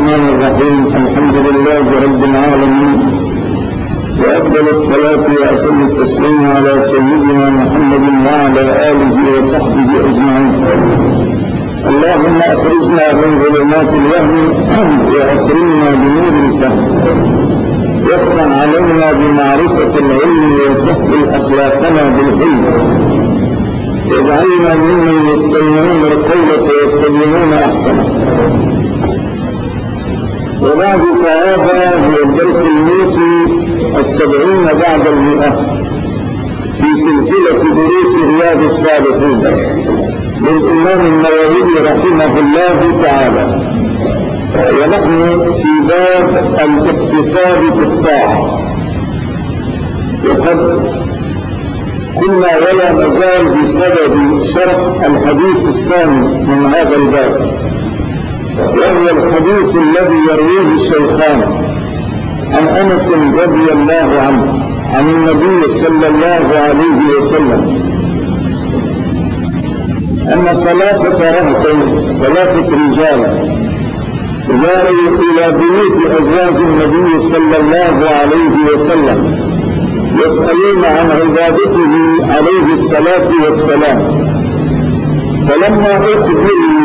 الرحمن الرحيم. الحمد لله رب العالمين، وأفضل الصلاة وأتم التسليم على سيدنا محمد وعلى آله وصحبه أجمعين. اللهم أخرجنا من ظلمات الوهم وأكرمنا بنور الفهم، وافتح علينا بمعرفة العلم وسهل أخلاقنا بالعلم، واجعلنا ممن يستمعون القول فيتبعون أحسنه. وبعد فهذا هو الدرس الموصي 70 بعد 100 في سلسلة دروس رياض الصالحين للإمام النووي رحمه الله تعالى، ونحن في باب الاقتصاد في الطاعة. وقد كنا ولا نزال بسبب شرح الحديث الثاني من هذا الباب، وهو الحديث الذي يرويه الشيخان عن أنس رضي الله عنه عن النبي صلى الله عليه وسلم أن ثلاثة رجال جاءوا إلى بيوت أزواج النبي صلى الله عليه وسلم يسألون عن عبادته عليه الصلاة والسلام، فلما أخبروا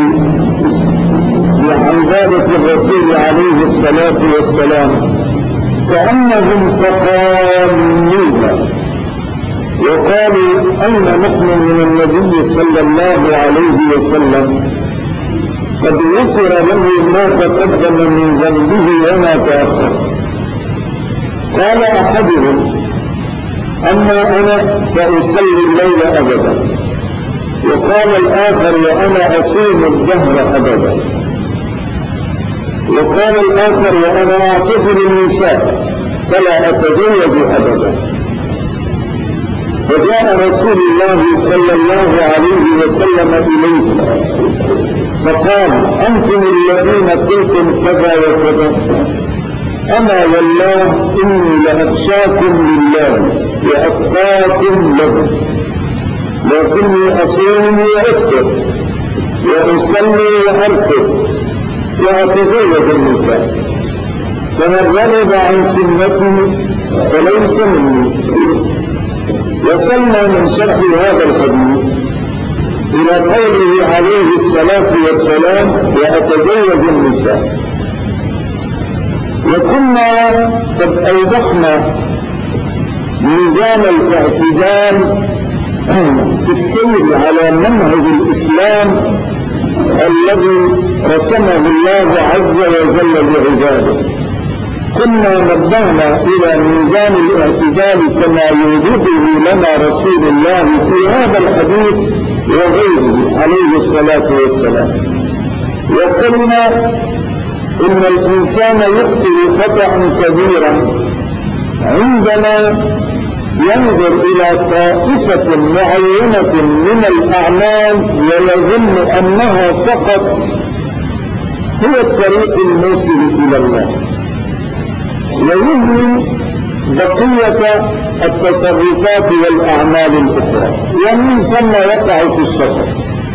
بعبادة الرسول عليه الصلاة والسلام كأنهم تقاموها وقالوا: أين نحن من النبي صلى الله عليه وسلم؟ قد غفر له ما تقدم من ذنبه وما تأخر. قال أحدهم: أما أنا فأصلي الليل أبدا. وقال الآخر: وأنا أصوم الدهر أبدا. وقال الآخر: وأنا أعتزل النساء فلا أتزوج أبدا. فجاء رسول الله صلى الله عليه وسلم إليه فقال: أنتم الذين قلتم كذا وكذا، أما والله إني لأخشاكم لله وأتقاكم له، لكني أصوم وأفطر وأصلي وأرقد وأتزوج النساء، فمن رغب عن سنتي فليس مني. وصلنا من شرح هذا الحديث إلى قوله عليه الصلاة والسلام: وأتزوج النساء. وكنا قد أوضحنا ميزان الاعتدال في السير على منهج الإسلام الذي رسمه الله عز وجل لعباده. كنا نبهنا إلى ميزان الاعتدال كما يوجده لنا رسول الله في هذا الحديث وغيره عليه الصلاة والسلام. وقلنا إن الإنسان يخطئ خطأ كبيرا عندما ينظر إلى طائفة معينة من الأعمال ويظن أنها فقط هو الطريق الموصل إلى الله، ويهمل بقية التصرفات والأعمال الأخرى، ومن ثم يقع في الشطر.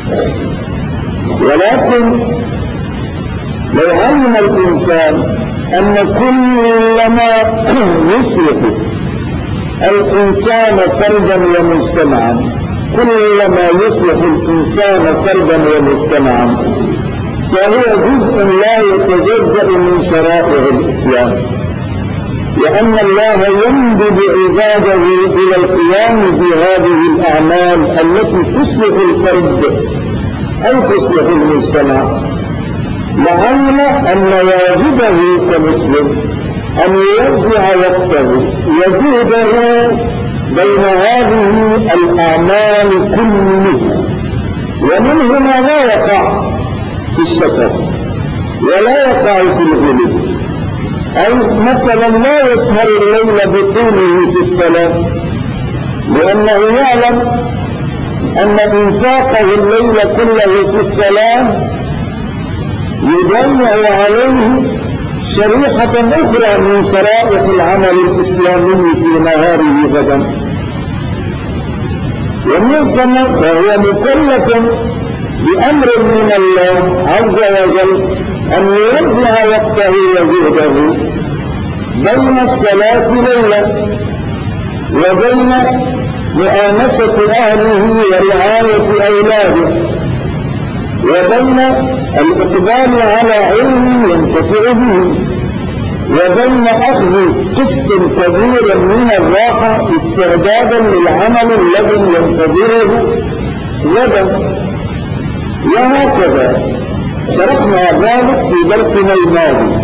ولكن لو علم الإنسان أن كلما يصلح الإنسان فردا ومجتمعا، كلما يصلح الإنسان فردا ومجتمعا، فهو جزء لا يتجزأ من شرائع الإسلام، لأن الله يندب عباده إلى القيام بهذه الأعمال التي تصلح الفرد أو تصلح المجتمع، لعل أن واجبه كمسلم أن يوزع وقته وجهده بين هذه الأعمال كلها، ومن هنا لا يقع في الشطر ولا يقع في الغلو. أي مثلا لا يسهر الليل بطوله في الصلاة، لأنه يعلم أن إنفاقه الليل كله في الصلاة يضيع عليه شريحة أخرى من شرائح العمل الإسلامي في نهاره غدا. ومن ثم فهو مكلف بأمر من الله عز وجل أن يوزع وقته وجهده بين الصلاة ليلا وبين مؤانسة أهله ورعاية أولاده وبين الإقبال على علم ينتفع به وبين أخذ قسط كبير من الراحة استعدادا للعمل الذي ينتظره غدا. وهكذا شرحنا ذلك في درسنا الماضي.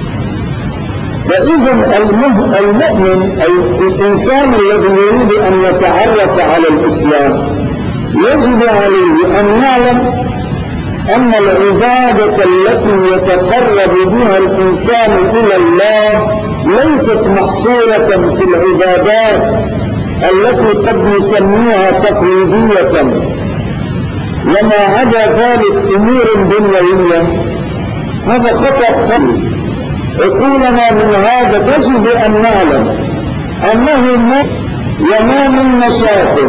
فإذا المؤمن أي الإنسان الذي يريد أن يتعرف على الإسلام يجب عليه أن يعلم أن العبادة التي يتقرب بها الإنسان إلى الله ليست محصورة في العبادات التي قد نسميها تقليدية وما عدا ذلك أمور دنيوية. هذا خطأ خطير. عقولنا من هذا يجب أن نعلم أنه ما من نشاط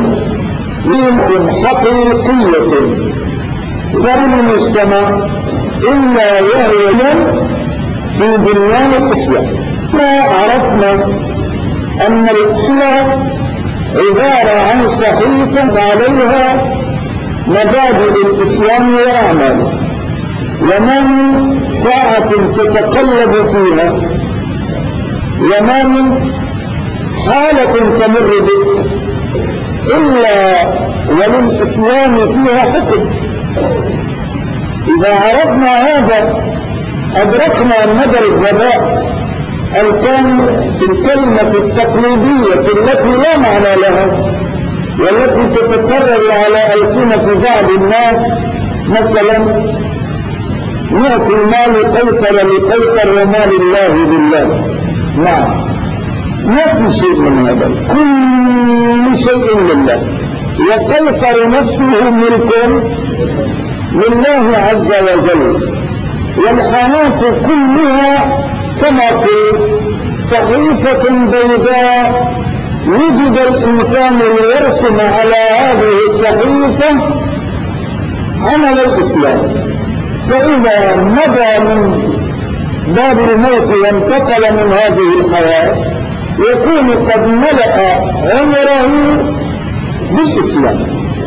حقيقية في المجتمع إلا وهو في بنيان الإسلام. ما عرفنا أن الإسلام عبارة عن صحيفة عليها مبادئ الإسلام وأعماله، وما من ساعة تتقلب فيها وما من حالة تمر بك إلا وللإسلام فيها حكم. إذا عرفنا هذا أدركنا مدى الغباء الكامل في الكلمة التقليدية التي لا معنى لها والتي تتكرر على ألسنة بعض الناس. مثلا نعطي المال قيصر لقيصر وما لله بالله. نعم، ما في شيء من هذا، كل شيء لله، وقيصر نفسه ملك لله عز وجل. والحياة كلها كما في صحيفة بيضاء وجد الإنسان ليرسم على هذه الصحيفة عمل الإسلام. فإذا مضى من باب الموت وانتقل من هذه الحياة يكون قد ملأ عمره بالإسلام.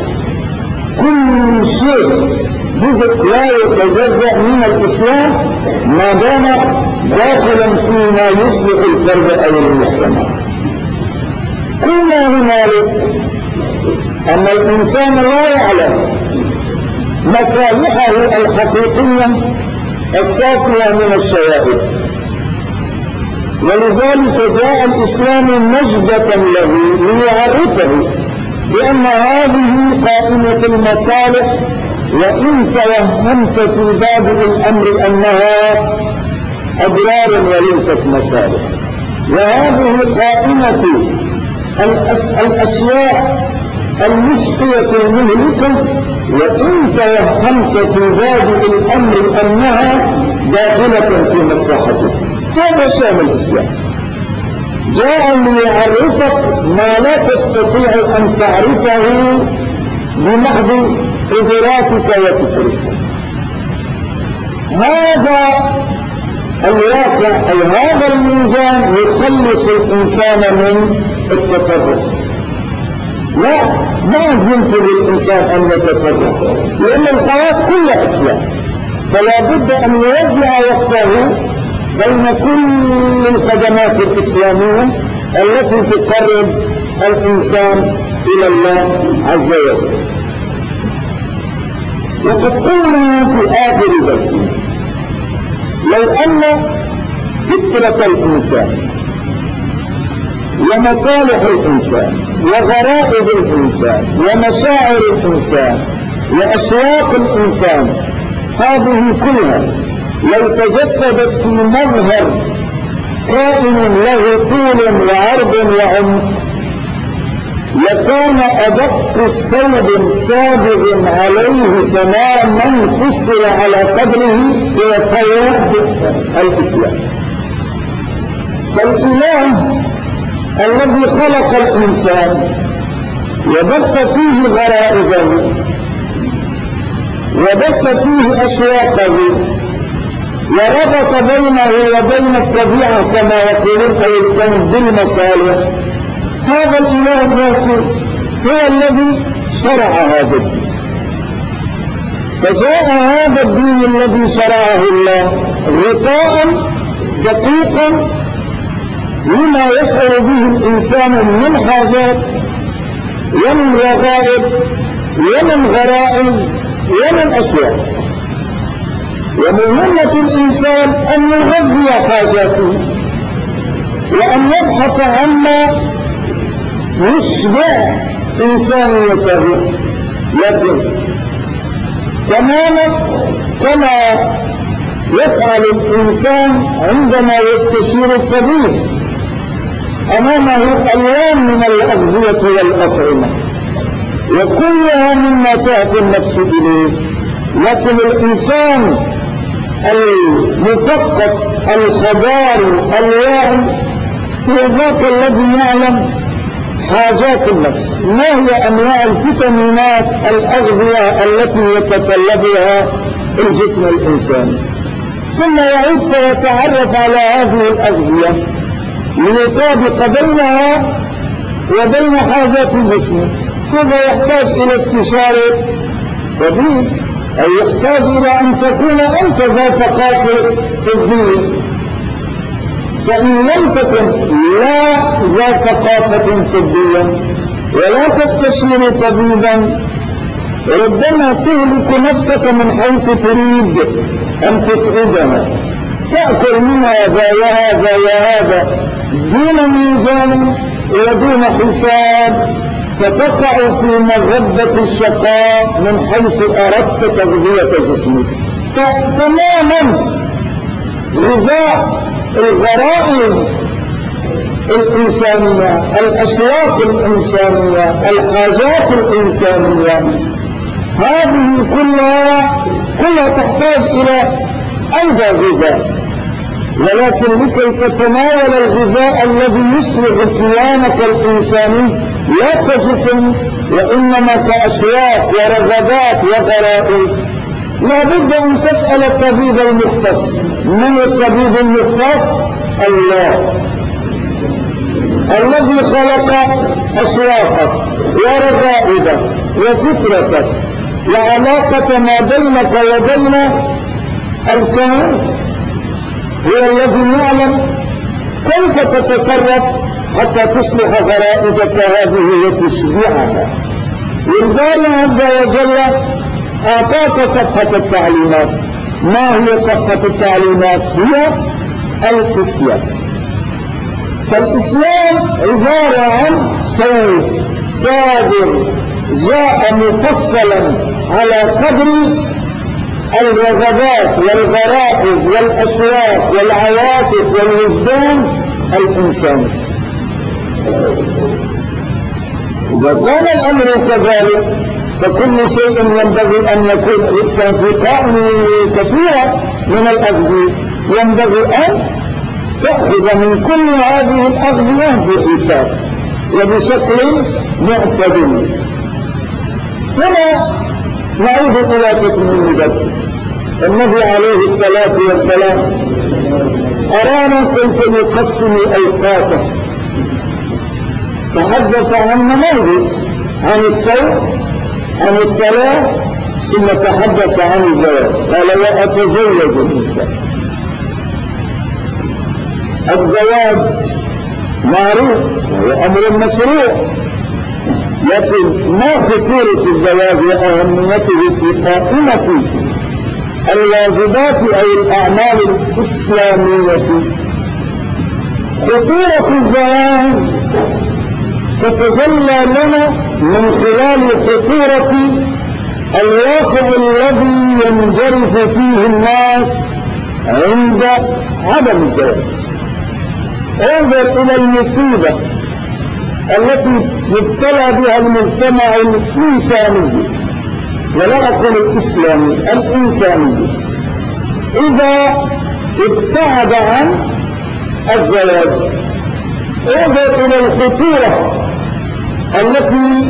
كل شيء جزء لا يتجزأ من الإسلام ما دام داخلا فيما يصلح الفرد أو المجتمع. كما هنالك أن الإنسان لا يعلم مصالحه الحقيقية الصافية من الشوائب، ولذلك جاء الإسلام مجدة له ليعرفه بأن هذه قائمة المصالح، وإن توهمت في بادئ الأمر أنها أضرار وليست مصالح. وهذه قائمة الأشياء المشقية المهلكة، وإن توهمت في بادئ الأمر أنها داخلة في مصلحته. هذا شأن الإسلام، جاء ليعرفك ما لا تستطيع أن تعرفه بمحض إدراكك وفكرك. هذا الواقع أي هذا الميزان يخلص الإنسان من التطرف. لا، ما يمكن للإنسان أن يتطرف، لأن الحياة كلها إسلام، فلا بد أن يوزع وقته بين كل الخدمات الإسلامية التي تقرب الإنسان إلى الله عز وجل. وقد قلنا في آخر درسنا لو أن فطرة الإنسان ومصالح الإنسان وغرائز الإنسان ومشاعر الإنسان وأشواق الإنسان هذه كلها لو تجسدت في مظهر كائن له طول وعرض وعمق لكان أدق صوب سابغ عليه تماما فسر على قدره هو فوائد الإسلام. فالإله الذي خلق الإنسان وبث فيه غرائزه وبث فيه أشواقه وربط بينه وبين الطبيعة كما يقولون أو الكون بالمصالح. هذا الإله الواحد هو الذي شرع هذا الدين. فجاء هذا الدين الذي شرعه الله غطاء دقيقا لما يشعر به الإنسان من حاجات ومن رغائب ومن غرائز ومن أشياء. ومهمة الإنسان أن يغذي حاجاته وأن يبحث عما يشبع إنسانيته، لكن تماما كما يفعل الإنسان عندما يستشير الطبيب أمامه ألوان من الأغذية والأطعمة وكلها مما تهفي النفس إليه، لكن الإنسان المثقف الخباري الواعي هو ذاك الذي يعلم حاجات النفس، ما هي أنواع الفيتامينات الأغذية التي يتطلبها الجسم الإنساني، ثم يعود فيتعرف على هذه الأغذية ليطابق بينها وبين حاجات الجسم. هذا يحتاج إلى استشارة طبيب، أو يحتاج إلى أن تكون أنت ذا ثقافة طبية. فإن لم تكن لا ذا ثقافة طبية ولا تستشير طبيبا ربما تهلك نفسك من حيث تريد أن تسعدها، تأكل من هذا وهذا وهذا دون ميزان ودون حساب، فتقع في مغبة الشقاء من حيث أردت تغذية جسمك. تماما غذاء الغرائز الإنسانية، الأشواق الإنسانية، الحاجات الإنسانية، هذه كلها تحتاج إلى أيضا غذاء، ولكن لكي تتناول الغذاء الذي يصلح كيانك الإنساني لا كجسم وإنما كأشواق ورغبات وغرائز، لا بد أن تسأل الطبيب المختص. من الطبيب المختص؟ الله الذي خلق أشواقك ورغائبك وفكرتك وعلاقة ما بينك وبين الكون، هو الذي يعلم كيف تتصرف حتى تصلح غرائزك هذه وتشبعها. والباري عز وجل أعطاك صفحة التعليمات. ما هي صفحة التعليمات؟ هي الإسلام. فالإسلام عبارة عن صوت صادر جاء مفصلا على قدر الرغبات والغرائز والأشواق والعواطف والوجدان الإنساني. إذا كان الأمر كذلك فكل شيء ينبغي أن يكون الإنسان في قائمة كثيرة من الأغذية، ينبغي أن تأخذ من كل هذه الأغذية بحساب وبشكل معتدل. هنا نعود إلى تكميل درس. النبي عليه الصلاة والسلام أرانا كيف نقسم أوقاته، تحدث عن نماذج، عن الصوم، عن الصلاة، ثم تحدث عن الزواج. قال وأتزوج النساء. الزواج معروف وهو أمر مشروع، لكن ما خطورة الزواج وأهميته في قائمة الواجبات أو الأعمال الإسلامية؟ خطورة الزواج تتجلى لنا من خلال خطورة الواقع الذي ينجرف فيه الناس عند عدم الزواج. انظر إلى المصيبة التي يبتلى بها المجتمع الإنساني، ولا أقول الإسلامي، الإنساني، إذا ابتعد عن الزواج. انظر إلى الخطورة التي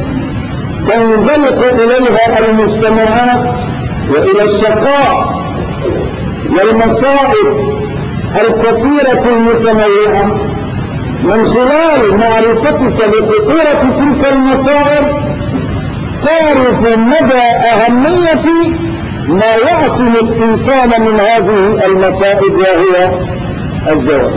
تنزلق إليها المجتمعات وإلى الشقاء والمصائب الكثيرة المتنوعة، من خلال معرفتك بخطورة تلك المصائب تعرف مدى أهمية ما يعصم الإنسان من هذه المصائب، وهي الزواج.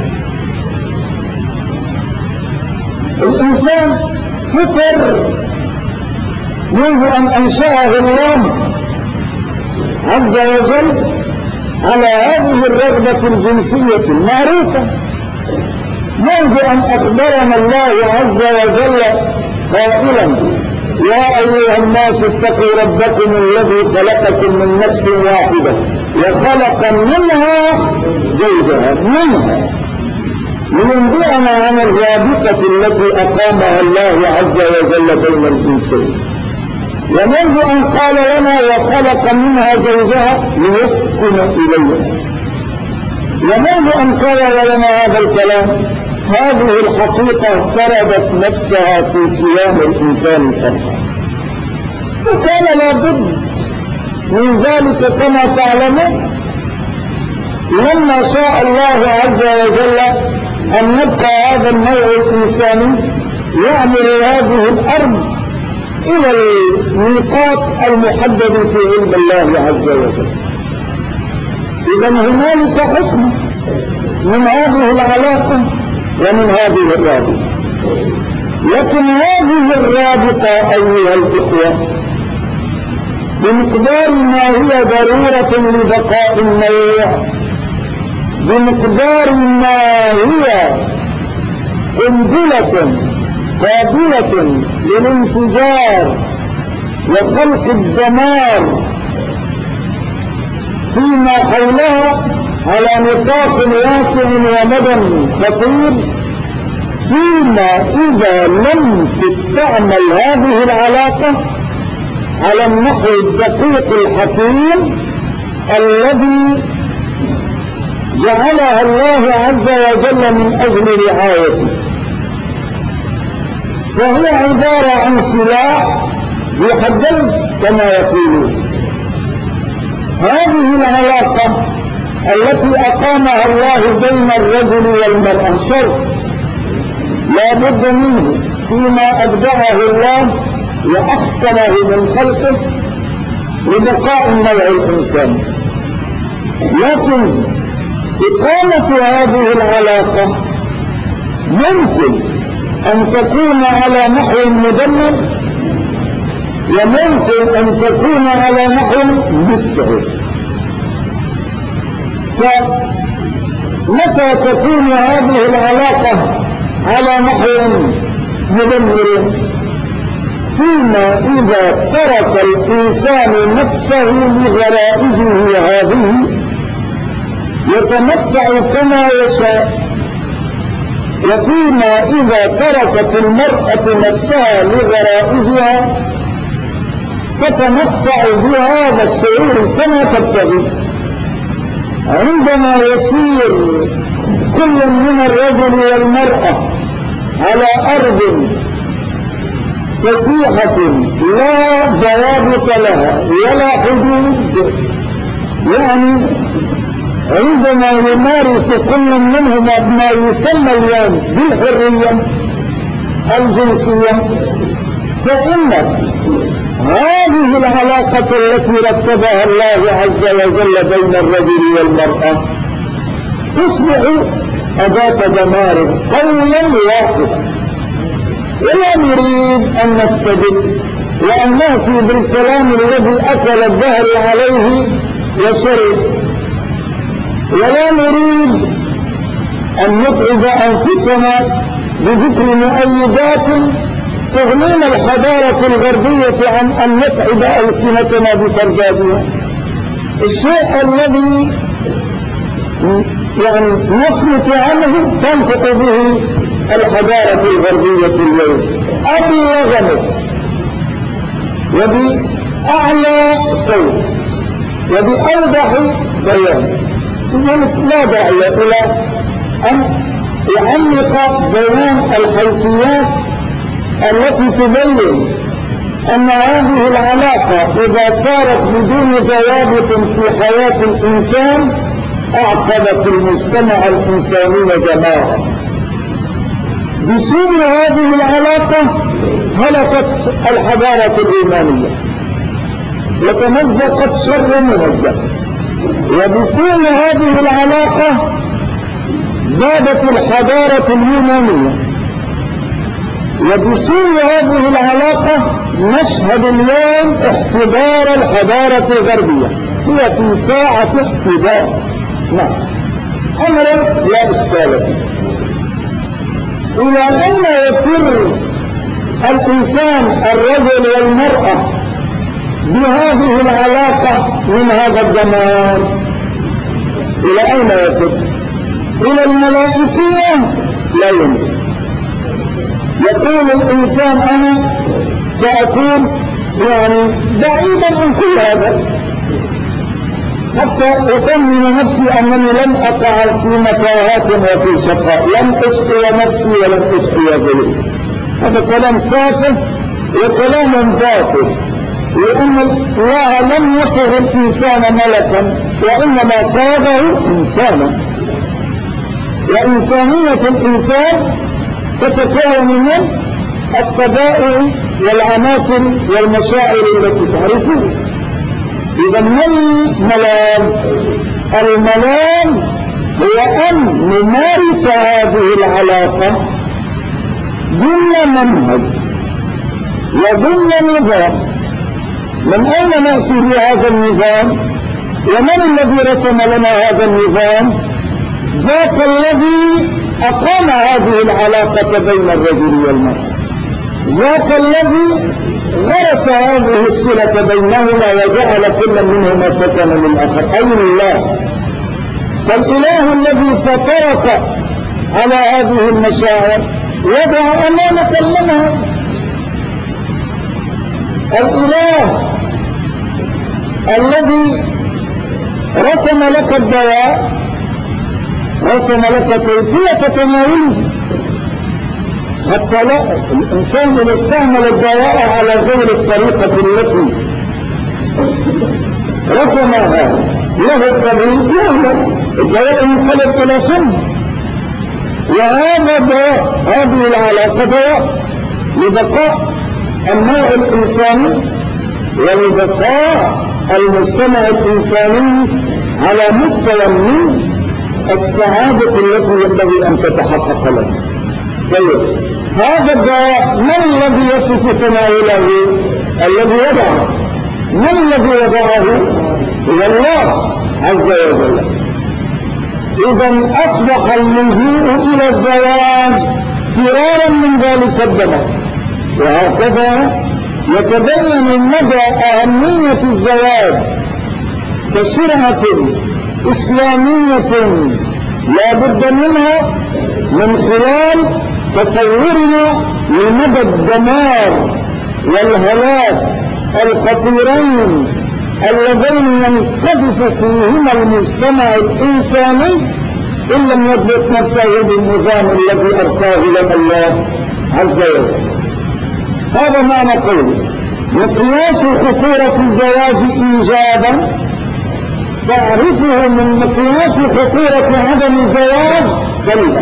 الإنسان فطر منذ أن أنشأه الله عز وجل على هذه الرغبة الجنسية المعروفة، منذ أن أخبرنا الله عز وجل قائلا: يا أيها الناس اتقوا ربكم الذي خلقكم من نفس واحدة وخلق منها زوجها، لينبئنا عن الرابطة التي أقامها الله عز وجل بين الجنسين. ومنذ أن قال لنا وخلق منها زوجها ليسكن إليها، ومنذ أن قال لنا هذا الكلام هذه الحقيقة فرضت نفسها في قيام الإنسان الآخر، وكان لابد من ذلك كما تعلمون لما شاء الله عز وجل أن يبقى هذا النوع الإنساني يعمل هذه الأرض إلى الميقات المحدد في علم الله عز وجل. إذا هنالك حكم من هذه العلاقة ومن هذه الرابطة، لكن هذه الرابطة أيها الإخوة بمقدار ما هي ضرورة لبقاء النوع، بمقدار ما هي قنبلة قابلة للانفجار وخلق الدمار فيما حولها على نطاق واسع ومدى خطير، فيما إذا لم تستعمل هذه العلاقة على النحو الدقيق الحكيم الذي جعلها الله عز وجل من أجل رعايته، فهي عبارة عن سلاح يحدد كما يقولون. هذه العلاقة التي أقامها الله بين الرجل والمرأة شرط لا بد منه فيما أبدعه الله وأحكمه من خلقه لبقاء النوع الإنساني. لكن إقامة هذه العلاقة ممكن أن تكون على نحو مدمر، وممكن أن تكون على نحو بالسهل. فمتى تكون هذه العلاقة على نحو مدمر؟ فيما إذا ترك الإنسان نفسه لغرائزه هذه يتمتع كما يشاء، وفيما إذا تركت المرأة نفسها لغرائزها تتمتع بهذا الشعور كما تبتغي. عندما يسير كل من الرجل والمرأة على أرض فسيحة لا ضوابط لها ولا حدود، يعني عندما يمارس كل منهما ما يسمى اليوم بالحرية الجنسية، فإن هذه العلاقة التي رتبها الله عز وجل بين الرجل والمرأة تصبح أداة دمار قولا واحدا. ولا نريد أن نستدل وأن نأتي بالكلام الذي أكل الدهر عليه وشرب، ولا نريد أن نتعب أنفسنا بذكر مؤيدات تغنينا الحضارة الغربية عن أن نتعب ألسنتنا بتردادها. الشيء الذي يعني نصمت عنه تنطق به الحضارة الغربية اليوم أبلغ وبأعلى صوت وبأوضح بيان. لذلك لا داعي إلى أن يعمق بيان الحيثيات التي تبين أن هذه العلاقة إذا صارت بدون ضوابط في حياة الإنسان أعقدت المجتمع الإنساني دمارا. بسوء هذه العلاقة هلكت الحضارة الرومانية وتمزقت شر ممزق، وبسوء هذه العلاقة زادت الحضارة اليونانية، وبسوء هذه العلاقة نشهد اليوم احتضار الحضارة الغربية. هي في ساعة احتضار، نعم، أمر لا إشكال فيه. إلى أين يفر الإنسان الرجل والمرأة بهذه العلاقة من هذا الدمار؟ إلى أين يفر؟ إلى الملائكية؟ لا يمكن. يقول الإنسان أنا سأكون بعيدا عن كل هذا حتى أطمن نفسي أنني لم أقع في متاهات وفي شقاء، لم أشقي نفسي ولم أشقي غيري. هذا كلام تافه وكلام باطل، لأن الله لم يصغ الإنسان ملكا وإنما صاغه إنسانا، وإنسانية الإنسان تتكون من الطبائع والعناصر والمشاعر التي تعرفه. إذا ما الملام؟ الملام هو أن نمارس هذه العلاقة ضمن منهج وضمن نظام. من أين نأتي بهذا النظام؟ ومن الذي رسم لنا هذا النظام؟ ذاك الذي أقام هذه العلاقة بين الرجل والمرأة، ذاك الذي غرس هذه الصلة بينهما وجعل كل منهما سكنا للآخر، أي الله. فالإله الذي فطرك على هذه المشاعر وضع أمامك المنهج. الإله الذي رسم لك الدواء رسم لك كيفية تناوله، حتى لا الإنسان إذا استعمل الدواء على غير الطريقة التي رسمها له الطبيب يهلك، الدواء ينقلب إلى سم. وهذا دواء، هذه العلاقة دواء لبقاء النوع الإنساني ولبقاء المجتمع الإنساني على مستوى من السعادة التي ينبغي أن تتحقق له. طيب، هذا الدواء من الذي يصف تناوله؟ الذي وضعه. من الذي وضعه؟ هو الله عز وجل. إذا أصبح اللجوء إلى الزواج فرارا من ذلك الدمار. وهكذا يتبين مدى أهمية الزواج كشرعة إسلامية لا بد منها من خلال تصورنا لمدى الدمار والهلاك الخطيرين اللذين ينقذف فيهما المجتمع الإنساني إن لم يضبط نفسه بالنظام الذي أرساه لنا الله عز وجل. هذا معنى قوله مقياس خطورة الزواج إيجابا تعرفه من مقياس خطورة عدم الزواج سلبا.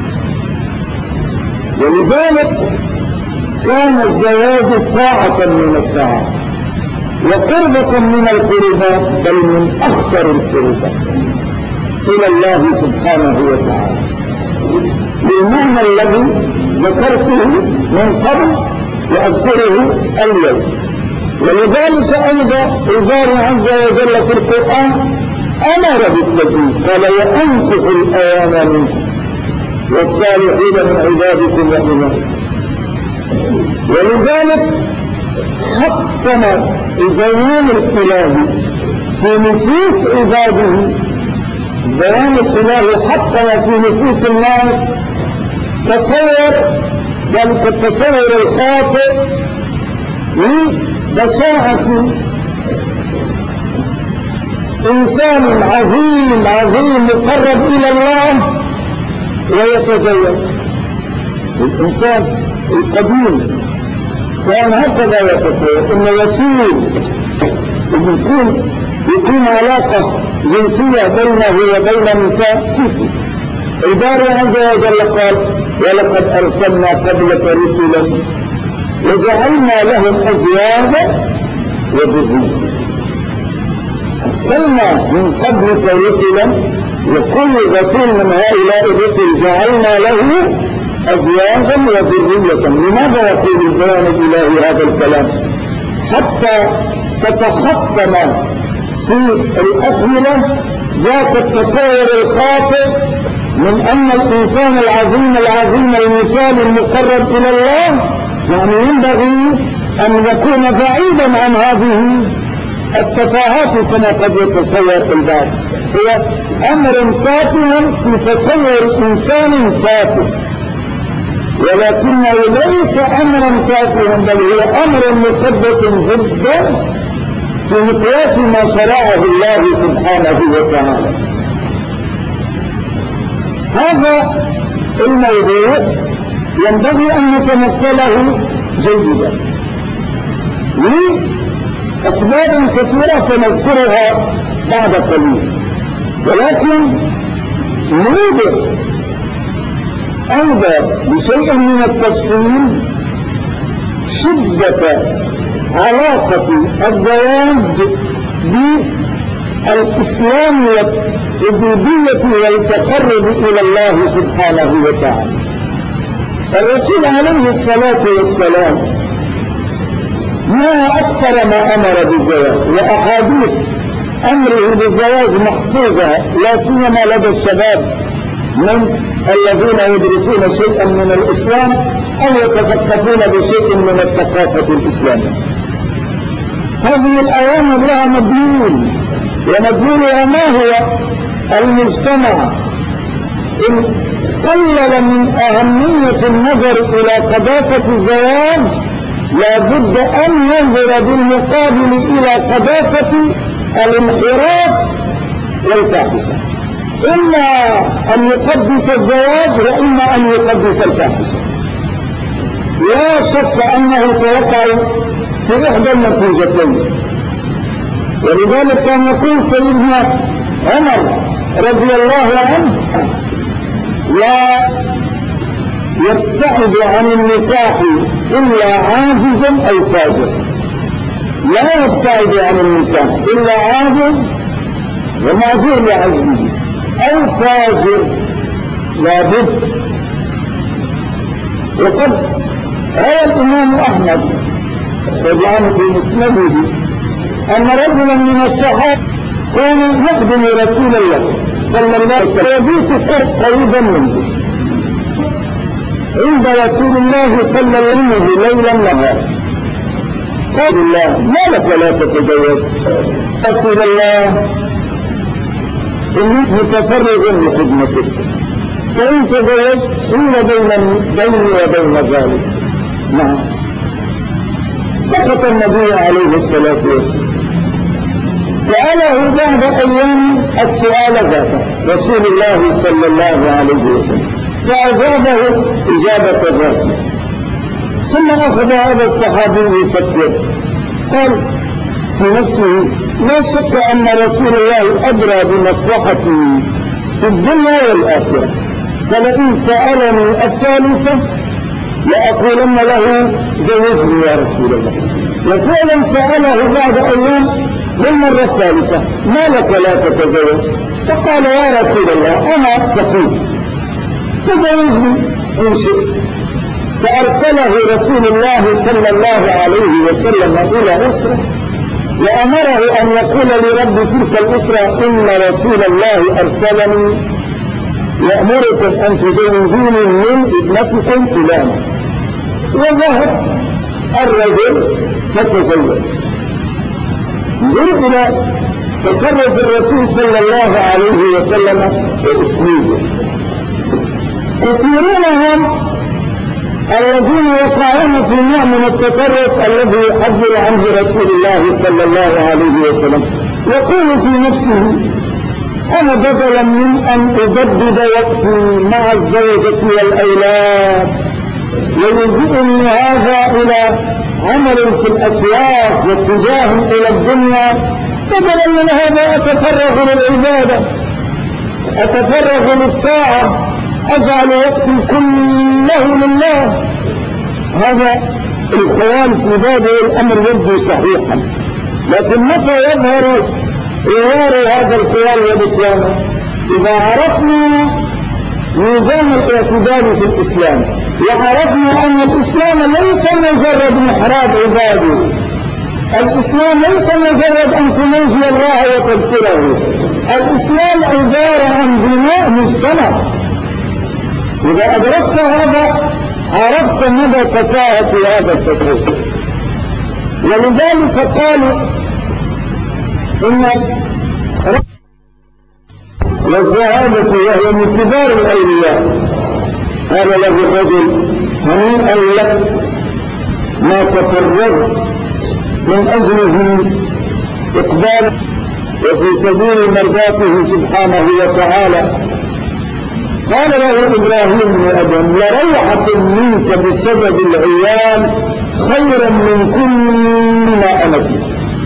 ولذلك كان الزواج طاعة من الطاعات وقربة من القربات، بل من أخطر القربات إلى الله سبحانه وتعالى، بالمعنى الذي ذكرته من قبل وأذكره اليوم. ولذلك أيضا الباري عز وجل في القرآن أمر بالتزويج، قال وأنكحوا الأيام منكم والصالحين من عبادكم وإمائكم. ولذلك حكم البيان الإلهي في نفوس عباده، البيان الإلهي حكم في نفوس الناس تصور ذلك التصور الخاطئ لبشاعة إنسان عظيم عظيم مقرب إلى الله ويتزوج. الإنسان القديم كان هكذا يتصور ان رسول يكون علاقة جنسية بينه وبين نساء. الباري عز وجل قال ولقد أرسلنا قبلك رسلا وجعلنا لهم أزواجا وذرية. أرسلنا من قبلك رسلا وكل رسول من هؤلاء الرسل جعلنا له أزواجا وذرية. لماذا يقول البيان الإلهي هذا الكلام؟ حتى تتحطم في الأسئلة ذات التصور الخاطئ من أن الإنسان العظيم المثال المقرب إلى الله يعني ينبغي أن يكون بعيدا عن هذه التفاهات كما قد يتصور البعض. هي أمر تافه في تصور إنسان تافه، ولكنه ليس أمرا تافها بل هو أمر مقدس جدا في مقياس ما شرعه الله سبحانه وتعالى. هذا الموضوع ينبغي أن نتمثله جيدا لأسباب كثيرة سنذكرها بعد قليل، ولكن نريد أيضا بشيء من التفصيل شدة علاقة الزواج بالإسلام والعبودية والتقرب إلى الله سبحانه وتعالى. الرسول عليه الصلاة والسلام ما أكثر ما أمر بالزواج، وأحاديث أمره بالزواج محفوظة لا سيما لدى الشباب من الذين يدرسون شيئا من الإسلام أو يتثقفون بشيء من الثقافة الإسلامية. هذه الأيام لها مدلول، ومدلولها ما هو؟ المجتمع إن قلل من أهمية النظر إلى قداسة الزواج لابد أن ينظر بالمقابل إلى قداسة الانحراف والفاحشة. إما أن يقدس الزواج وإما أن يقدس الفاحشة. لا شك أنه سيقع في إحدى النتيجتين. ولذلك كان يقول سيدنا عمر رضي الله عنه لا يبتعد عن النكاح إلا عاجز أو فاجر. لا يبتعد عن النكاح إلا عاجز ومعذور لعجزه أو فاجر لابد. وقد روى الإمام أحمد رضي عنه في مسنده أن رجلا من الصحابة كان يخدم رسول الله صلى الله عليه وسلم ويبيت قريبا منه عند رسول الله صلى الله عليه وسلم ليلا نهارا. قال الله ما لك لا تتزوج؟ رسول الله إني متفرغ لخدمتك فإن تزوجت حيل بيني وبين ذلك. نعم. سقط النبي عليه الصلاة والسلام. سأله بعد أيام السؤال ذاته رسول الله صلى الله عليه وسلم فأجابه إجابة ذاته. ثم أخذ هذا الصحابي يفكر قال في نفسه لا شك أن رسول الله أدرى بمصلحتي في الدنيا والآخرة، فلئن سألني الثالثة لأقولن له زوجني يا رسول الله. وفعلا سأله بعد أيام للمرة الثالثة ما لك لا تتزوج؟ فقال يا رسول الله أنا فقير فزوجني إن شئت. فأرسله رسول الله صلى الله عليه وسلم إلى أسرة وأمره أن يقول لرب تلك الأسرة إن رسول الله أرسلني يأمركم أن تزوجوني من ابنتكم فلانة. وذهب الرجل فتزوج. انظروا إلى تصرف الرسول صلى الله عليه وسلم وأسلوبه. كثيرون هم الذين يقعون في نوع من التطرف الذي يحذر عنه رسول الله صلى الله عليه وسلم. يقول في نفسه أنا بدلا من أن أجدد وقتي مع الزوجة والأولاد ويلجئني هذا إلى عمل في الأسواق واتجاه إلى الدنيا، بدلا من هذا أتفرغ للعبادة، أتفرغ للطاعة، أجعل وقتي كله لله. هذا الخيال في بابه الأمر يبدو صحيحا، لكن متى يظهر غيار هذا الخيال وبطلانه؟ إذا عرفنا ميزان الاعتدال في الإسلام، وعرفنا أن الإسلام ليس مجرد محراب عباده، الإسلام ليس مجرد أن تناجي الله وتذكره، الإسلام عبارة عن بناء مجتمع. إذا أدركت هذا عرفت مدى تفاهة هذا التصوف. ولذلك قالوا إن والزهادة وهي من كبار الأولياء، قال له الرجل: هنيئا لك ما تفرغت من أجله إقبال وفي سبيل مرضاته سبحانه وتعالى. قال له إبراهيم بن أدم: لروحة منك بسبب العيال خيرا من كل ما أنا فيه.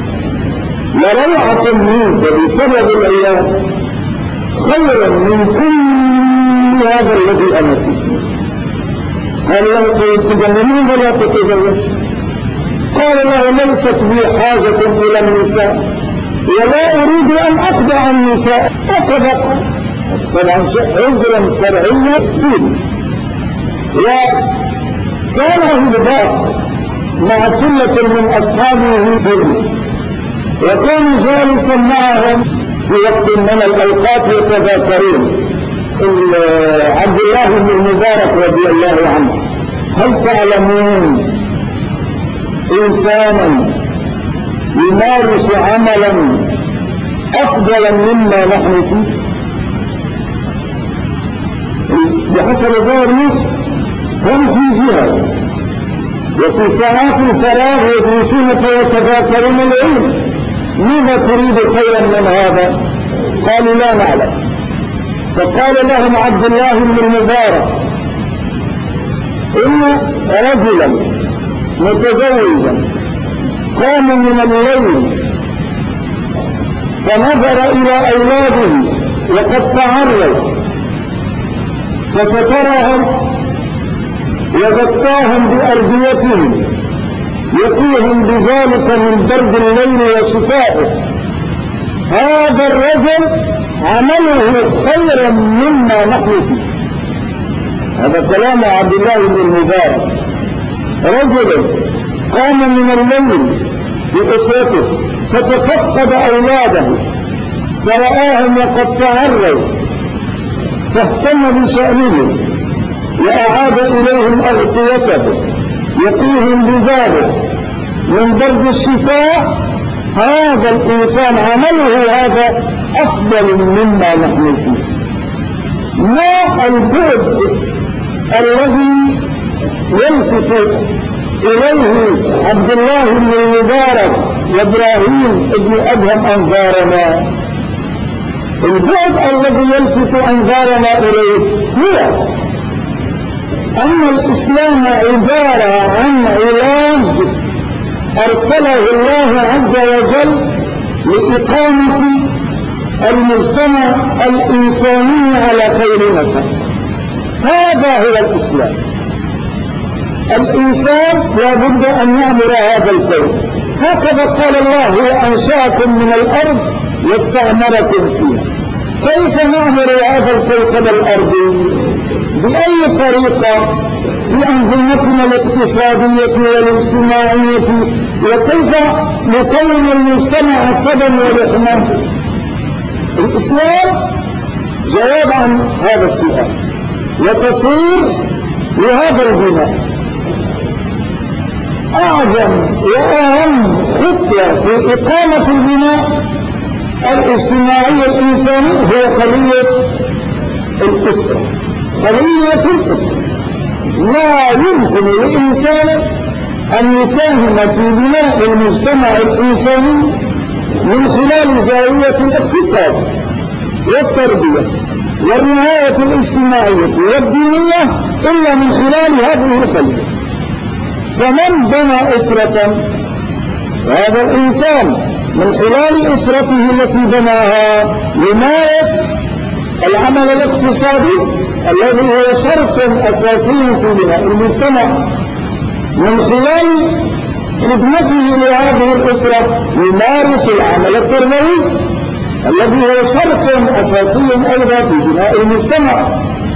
لروحة منك بسبب العيال خيرا من كل هذا الذي أنا فيه. قال له: تتجننين ولا تتزوج؟ قال له: ليست بي حاجة إلى النساء ولا أريد أن أخدع النساء. وكذا طبعا عذرا شرعيا دين. وكان أهل الباق مع ثلة من أصحابه فرد، وكان جالسا معهم في وقت من الأوقات يتذاكرون عبد الله بن المبارك رضي الله عنه: هل تعلمون إنسانا يمارس عملا أفضل مما نحن فيه؟ بحسب ظاهر هم في جهة، وفي ساعات الفراغ يجلسون فيتذاكرون العلم. ماذا تريد خيرا من هذا؟ قالوا: لا نعلم. فقال لهم عبد الله بن المبارك: إن رجلا متزوجا قام من الليل فنظر إلى أولاده وقد تعرض فسترهم وغطاهم بأرديتهم يقيهم بذلك من برد الليل وشتائه، هذا الرجل عمله خيرا مما نحن فيه. هذا كلام عبد الله بن المبارك. رجل قام من الليل بأسرته فتفقد أولاده فرآهم وقد تعرض فاهتم بشأنهم وأعاد إليهم أغطيته يقيهم بذلك من برد الشتاء، هذا الإنسان عمله هذا أفضل مما نحن فيه. ما البعد الذي يلفت إليه عبد الله بن المبارك وإبراهيم بن أدهم أنظارنا؟ البعد الذي يلفت أنظارنا إليه هو أن الإسلام عبارة عن علاج أرسله الله عز وجل لإقامة المجتمع الإنساني على خير مسار. هذا هو الإسلام. الإنسان لا بد أن يعمر هذا الكون، هكذا قال الله: هو أنشأكم من الأرض واستعمركم فيها. كيف نعمر هذا الكوكب الأرضي؟ بأي طريقة؟ بأنظمتنا الاقتصادية والاجتماعية، وكيف نكون المجتمع صدى ورحمة؟ الإسلام جواب عن هذا السؤال وتصوير لهذا البناء. أعظم وأهم خطوة في إقامة البناء الاجتماعي الإنساني هو خلية الأسرة. خلية الأسرة لا يمكن للإنسان أن يساهم في بناء المجتمع الإنساني من خلال زاوية الاقتصاد والتربية والرعاية الاجتماعية والدينية إلا من خلال هذه الخلية. فمن بنى أسرة، هذا الإنسان من خلال أسرته التي بناها يمارس العمل الاقتصادي الذي هو شرط أساسي في بناء المجتمع. من خلال خدمته لهذه الأسرة يمارس العمل التربوي الذي هو شرط أساسي أيضا في بناء المجتمع.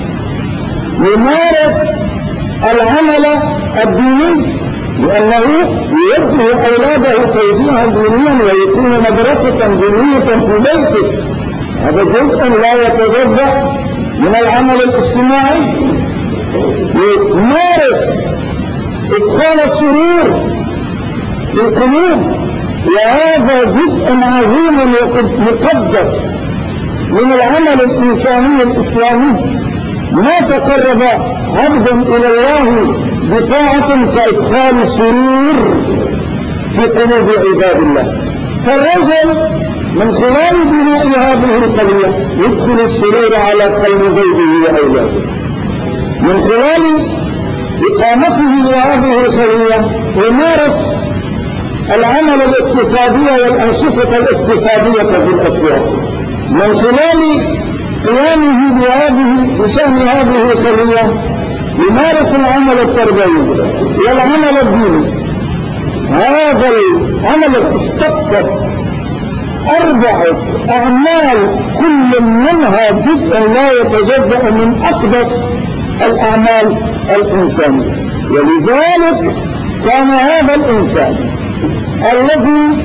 يمارس العمل الديني لأنه يوجه أولاده توجيها دينيا ويكون مدرسة دينية في بيته، هذا جزء لا يتجزأ من العمل الاجتماعي. يمارس إدخال السرور في القلوب، وهذا جزء عظيم مقدس من العمل الإنساني الإسلامي. ما تقرب عبد إلى الله بطاعة كإدخال السرور في قلوب عباد الله. فالرجل من خلال بناء هذه الخلية يدخل السرور على قلب زوجه وأولاده. من خلال إقامته لهذه الخلية يمارس العمل الاقتصادي والأنشطة الاقتصادية في الأسواق. من خلال قيامه بشأن هذه الخلية يمارس العمل التربوي والعمل الديني. هذا العمل استقطب 4 أعمال كل منها جزء لا يتجزأ من أقدس الأعمال الإنسانية. ولذلك كان هذا الإنسان الذي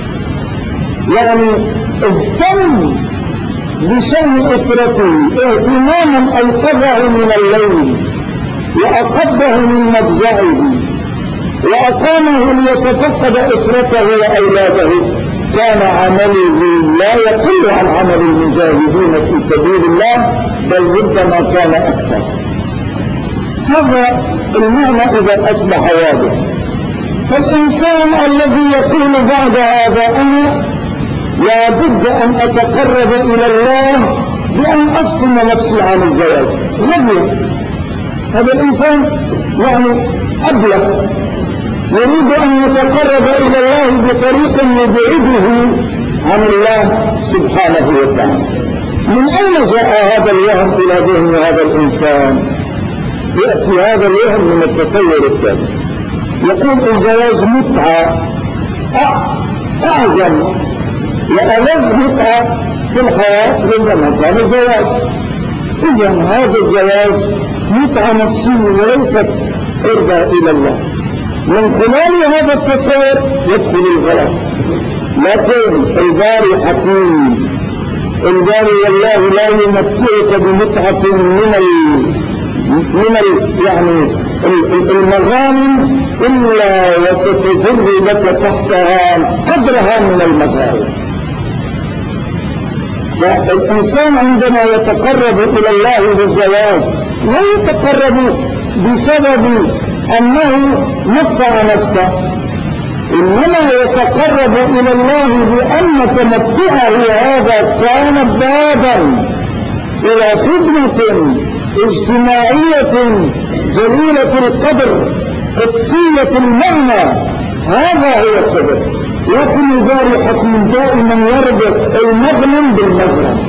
اهتم بشأن أسرته اهتماما أيقظه من الليل وأقبه من مضجعه وأقامه ليتفقد أسرته وأولاده، كان عمله لا يقل عن عمل المجاهدين في سبيل الله، بل ربما كان أكثر. هذا المعنى إذا أصبح واضح. فالإنسان الذي يقول بعد هذا أنا لا بد أن أتقرب إلى الله بأن أفطن نفسي عن الزواج، غبي. هذا الإنسان أبلغ، يريد أن يتقرب إلى الله بطريق يبعده عن الله سبحانه وتعالى. من أين جاء هذا الوهم إلى ذهن هذا الإنسان؟ يأتي هذا الوهم من التصور التالي: يقول الزواج متعة أعظم وألذ متعة في الحياة لما كان الزواج. إذن هذا الزواج متعة نفسية وليست قربة إلى الله. من خلال هذا التصور يدخل الغلط. لكن الباري حكيم، الباري والله لا يمتعك بمتعة من المغانم إلا وستجر لك تحتها قدرها من المغانم. فالإنسان عندما يتقرب إلى الله بالزواج لا يتقرب بسبب أنه متع نفسه، إنما يتقرب إلى الله بأن تمتعه هذا كان بابا إلى خدمة اجتماعية جليلة القدر قدسية المعنى. هذا هو السبب. لكن الباري حكيم دائما يربط المغنم بالمغنم.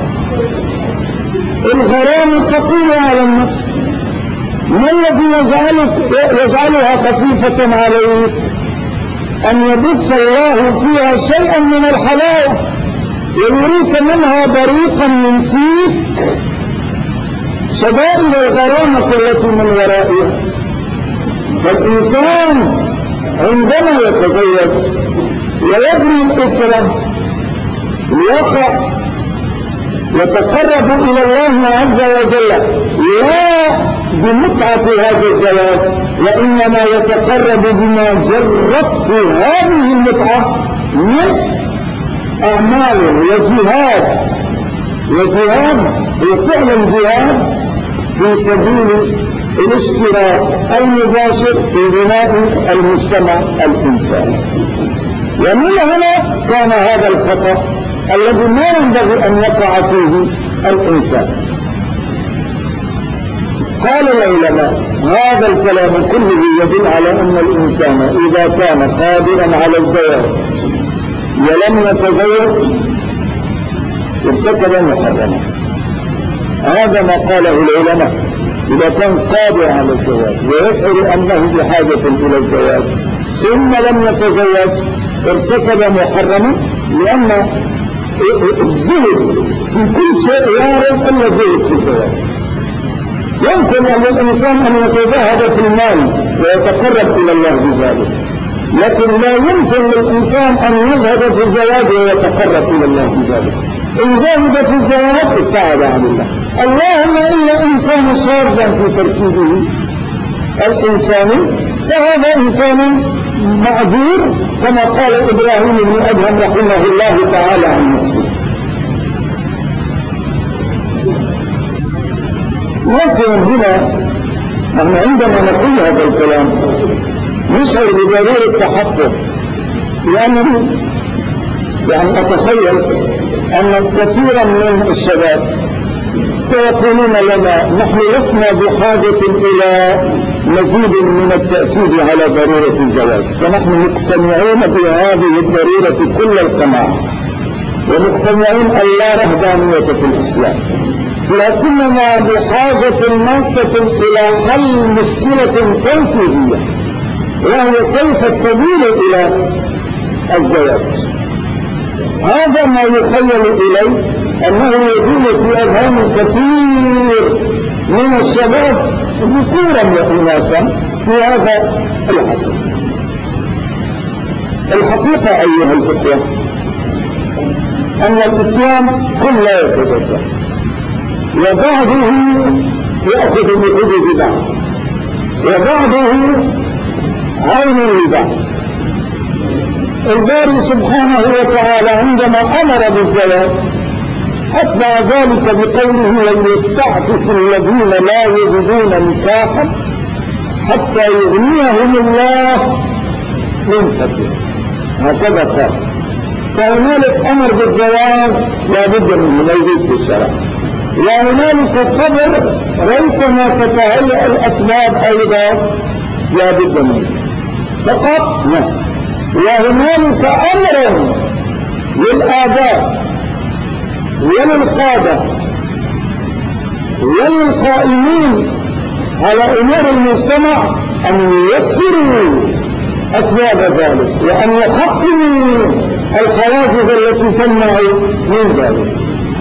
الغرام ثقيلة على النفس، ما الذي يجعلها خفيفة عليك؟ أن يبث الله فيها شيئا من الحلاوة ويريك منها بريقا ينسيك شدائد الغرامة التي من ورائها. فالإنسان عندما يتزوج ويبني الأسرة يتقرب إلى الله عز وجل لا بمتعة هذا الزواج، وإنما يتقرب بما جرته هذه المتعة من أعمال وجهاد وفعل جهاد في سبيل الاشتراك المباشر في بناء المجتمع الإنساني. ومن هنا كان هذا الخطأ الذي ما ينبغي أن يقع فيه الإنسان. قال العلماء هذا الكلام كله يدل على أن الإنسان إذا كان قادرا على الزواج ولم يتزوج ارتكب محرما. هذا ما قاله العلماء. إذا كان قادر على الزواج ويشعر أنه بحاجة إلى الزواج ثم لم يتزوج ارتكب محرما، لأن الزهد في كل شيء يارد إلا الزهد في الزواج. يمكن أن الإنسان أن يتزهد في المال ويتقرب إلى الله بذلك، لكن لا يمكن للإنسان أن يزهد في الزواج ويتقرب إلى الله بذلك. إن زهد في الزواج ابتعد عن الله، اللهم إلا إن كان شاذا في تركيبه الإنساني فهذا إنسان معذور، كما قال إبراهيم بن أدهم رحمه الله تعالى عن نفسه. لكن هنا نحن عندما نقول هذا الكلام نشعر بضرورة تحقق، لأنه يعني أتخيل أن كثيرا من الشباب سيقولون لنا نحن لسنا بحاجة إلى مزيد من التأكيد على ضرورة الزواج، فنحن مقتنعون بهذه الضرورة كل القناعة ومقتنعون أن لا رهبانية في الإسلام، لكننا بحاجة ماسة إلى حل مشكلة تنفيذية، وهي كيف السبيل إلى الزواج. هذا ما يخيل إليه أنه يزيد في أذهان كثير من الشباب ذكورا وإناثا في هذا العصر. الحقيقة أيها الإخوة أن الإسلام كل لا يتجدد، وبعضه يأخذ بحجز بعض، وبعضه عين لبعض. الباري سبحانه وتعالى عندما أمر بالزواج أتبع ذلك بقوله وليستعفف الذين لا يجدون نكاحا حتى يغنيهم الله من فضله، هكذا قال. فهنالك أمر بالزواج لا بد منه موجود في الشرع، وهنالك الصبر ليس ما تتهيأ الأسباب أيضا لا بد منه فقط لا. وهنالك أمر للآباء وللقادة وللقائمين على أمور المجتمع أن ييسروا أسباب ذلك وأن يحطموا الحواجز التي تمنع من ذلك.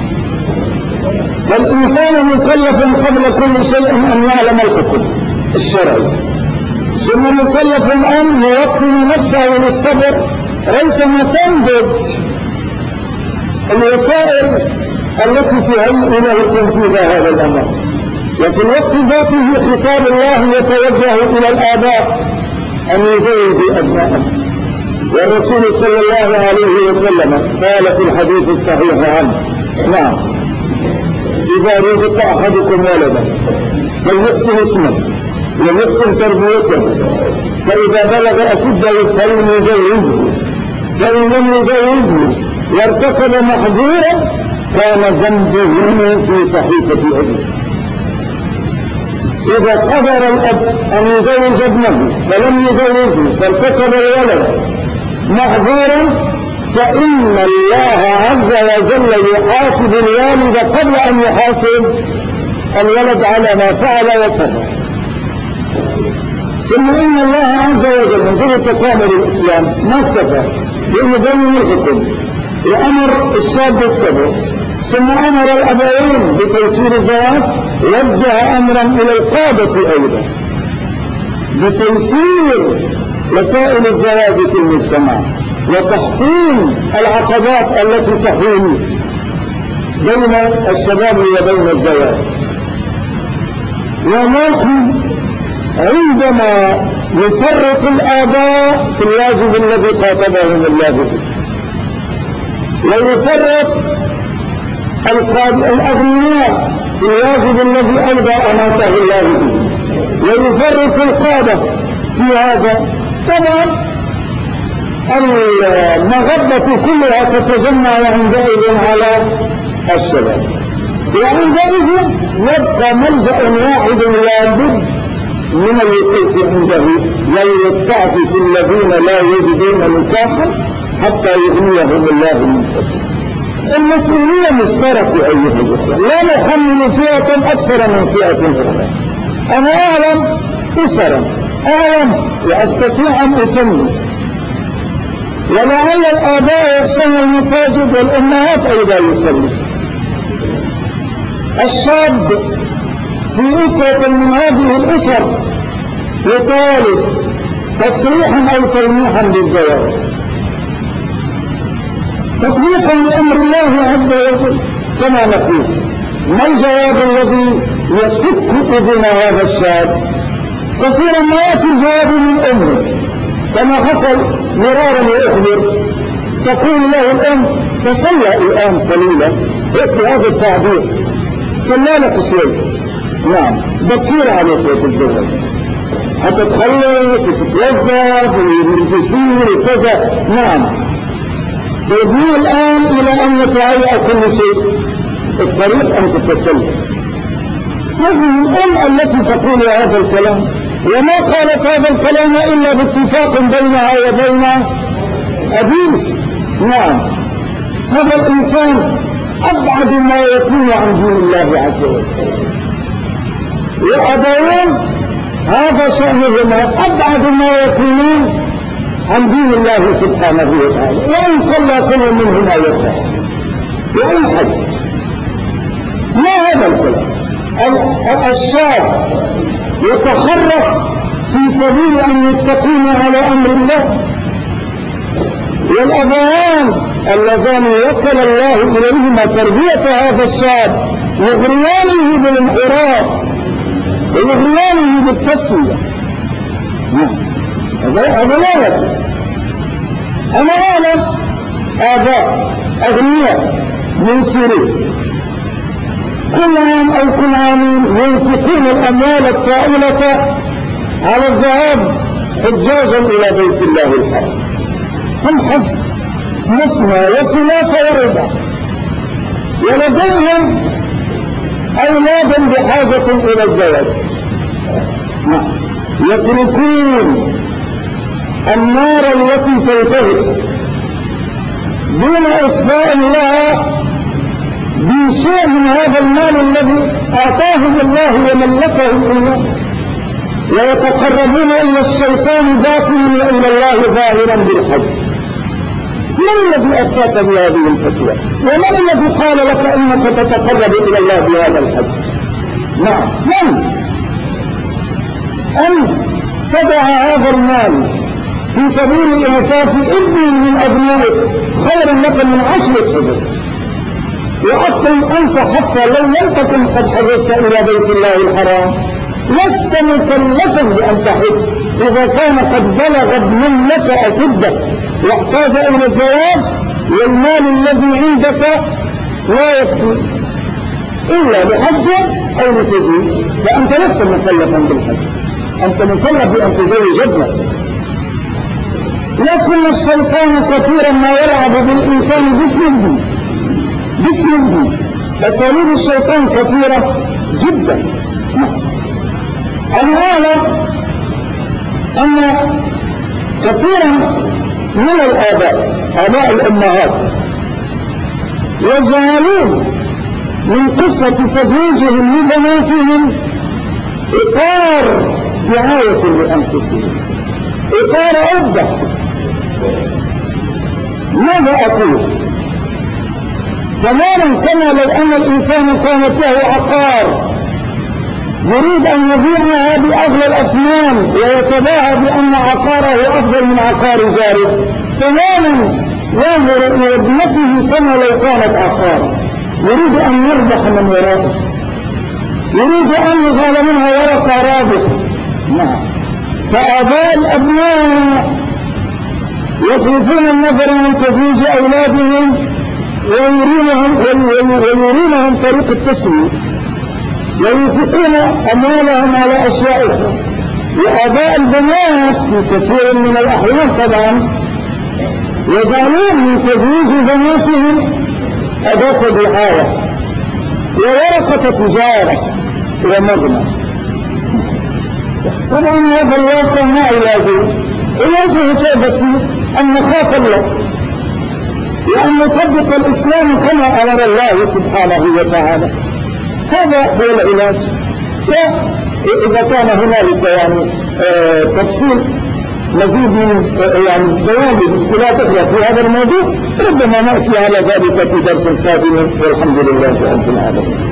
فالإنسان مكلف قبل كل شيء أن يعلم الحكم الشرعي، ثم مكلف أن يوطن نفسه للصبر ريثما تنضج الوسائل التي تهيئ له تنفيذ هذا الأمر. وفي الوقت ذاته خطاب الله يتوجه إلى الآباء أن يزوجوا أبنائهم، والرسول صلى الله عليه وسلم قال في الحديث الصحيح عنه: نعم، إذا رزق أحدكم ولدا فليحسن اسمه ويحسن تربيته، فإذا بلغ أشده فليزوجه، فإن لم يزوجه وارتكب محظورا كان ذنبه في صحيفة أبيه. إذا قدر الأب أن يزوج ابنه فلم يزوجه فارتكب الولد محظورا فإن الله عز وجل يحاسب الوالد قبل أن يحاسب الولد على ما فعل وفعل. ثم إن الله عز وجل من ذلك تكامل الإسلام ما اكتفى بمبين الحكم وأمر الشاب بالصبر، ثم أمر الأبوين بتيسير الزواج، وجه أمرا إلى القادة أيضا بتيسير وسائل الزواج في المجتمع وتحطيم العقبات التي تحول بين الشباب وبين الزواج. ولكن عندما يفرق الآباء في الواجب الذي خاطبهم الله به، ويفرق الأغنياء في الواجب الذي أيضا أماته الله به، ويفرق القادة في هذا، طبعا المغبة كلها تتجمع عندئذ على الشباب، وعندئذ لا ويبقى ملجأ واحد لابد من الوقوف عنده وليستعفف الذين لا يجدون نكاحا حتى يغنيهم الله من فضله. المسؤولية مشتركة أيها الأخوة، لا نحمل فئة أكثر من فئة أخرى. أنا أعلم أسرا، أعلم وأستطيع أن أسمي، ولعل الآباء يخشون المساجد والأمهات أيضا يصلي. الشاب في أسرة من هذه الأسر يطالب تصريحا أو تلميحا بالزواج تطبيقا لأمر الله عز وجل. كما نقول ما الجواب الذي يسك أذن هذا الشاب؟ كثيرا ما يأتي الجواب من أمه، كما حصل مرارا وأخبر، تقول له الأم تسلى الآن قليلا، يأتي هذا التعبير سلى لك شوي، نعم بكير عليك وتتزوج حتى تخلص وتتوظف ويصير وكذا، نعم يبني الآن إلى أن يتهيأ كل شيء، الطريق أن تتسلى. هذه الأم التي تقول هذا الكلام، وما قالت هذا الكلام إلا باتفاق بينها وبين أبيه. نعم هذا الإنسان أبعد ما يكون عن دين الله عز وجل، وأبوان هذا شأنهما أبعد ما يكونون عن دين الله سبحانه وتعالى، وإن صلى كل منهما يسع وإن حج. ما هذا الكلام؟ الشاب يتحرك في سبيل أن يستقيم على أمر الله، والأبوان اللذان وكل الله إليهما تربية هذا الشاب يغريانه بالانحراف ويغريانه بالتسوية. هذا لا يكون. أنا أعلم آباء أغنياء من سوريا كل عام أو كل عامين ينفقون الأموال الطائلة على الذهاب حجازا إلى بيت الله الحرام، هم حج مثنى وثلاث وربع، ولديهم أولادا بحاجة إلى الزواج، يتركون النار التي تلتهب دون إخفاء لها بشيء من هذا المال الذي آتاهم الله وملكهم إياه، ويتقربون إلى الشيطان باطنا وإلى الله ظاهرا بالحج. من الذي أتاك بهذه الفتوى؟ ومن الذي قال لك إنك تتقرب إلى الله بهذا الحج؟ نعم من؟ أن تدع هذا المال في سبيل إعفاف ابن من أبنائك خير لك من 10 حجج. وأصلا أنت حتى لو لم تكن قد حجزت إلى بيت الله الحرام لست مكلفا بأن تحج إذا كان قد بلغ ابن لك أشده واحتاج إلى الزواج، والمال الذي عندك لا يكفي إلا بحج أو بتزويج، فأنت لست مكلفا بالحج، أنت مكلف بأن تزوج ابنك. لكن الشيطان كثيرا ما يلعب بالإنسان باسم الدين، باسم الدين. أساليب الشيطان كثيرة جدا. أنا أعلم أن كثيرا من الآباء آباء الأمهات يجعلون من قصة تزويجهم لبناتهم إطار دعاية لأنفسهم، إطار عدة. ماذا أقول؟ تماما كما لو أن الإنسان كانت له عقار يريد أن يبيعها بأغلى الأثمان ويتباهى بأن عقاره أفضل من عقار جاره، تماما ينظر إلى ابنته كما لو كانت عقار، يريد أن يربح من وراءه، يريد أن يجعل منها ورقة رابحة. فآباء الأبناء يصرفون النظر عن تزويج أولادهم ويرونهم طريق التسويق، وينفقون أموالهم على أشياء أخرى. وآباء البنات في كثير من الأحيان طبعا يجعلون من تزويج بناتهم أداة دعاية وورقة تجارة، ومغنى. طبعا هذا الواقع ما علاجه، علاجه شيء بسيط، أن نخاف الله وأن نطبق الإسلام كما أمر الله سبحانه وتعالى. هذا هو العلاج. وإذا كان هنالك يعني تفصيل مزيد من يعني بيان مشكلات أخرى في هذا الموضوع ربما نأتي على ذلك في درس قادم، والحمد لله رب العالمين.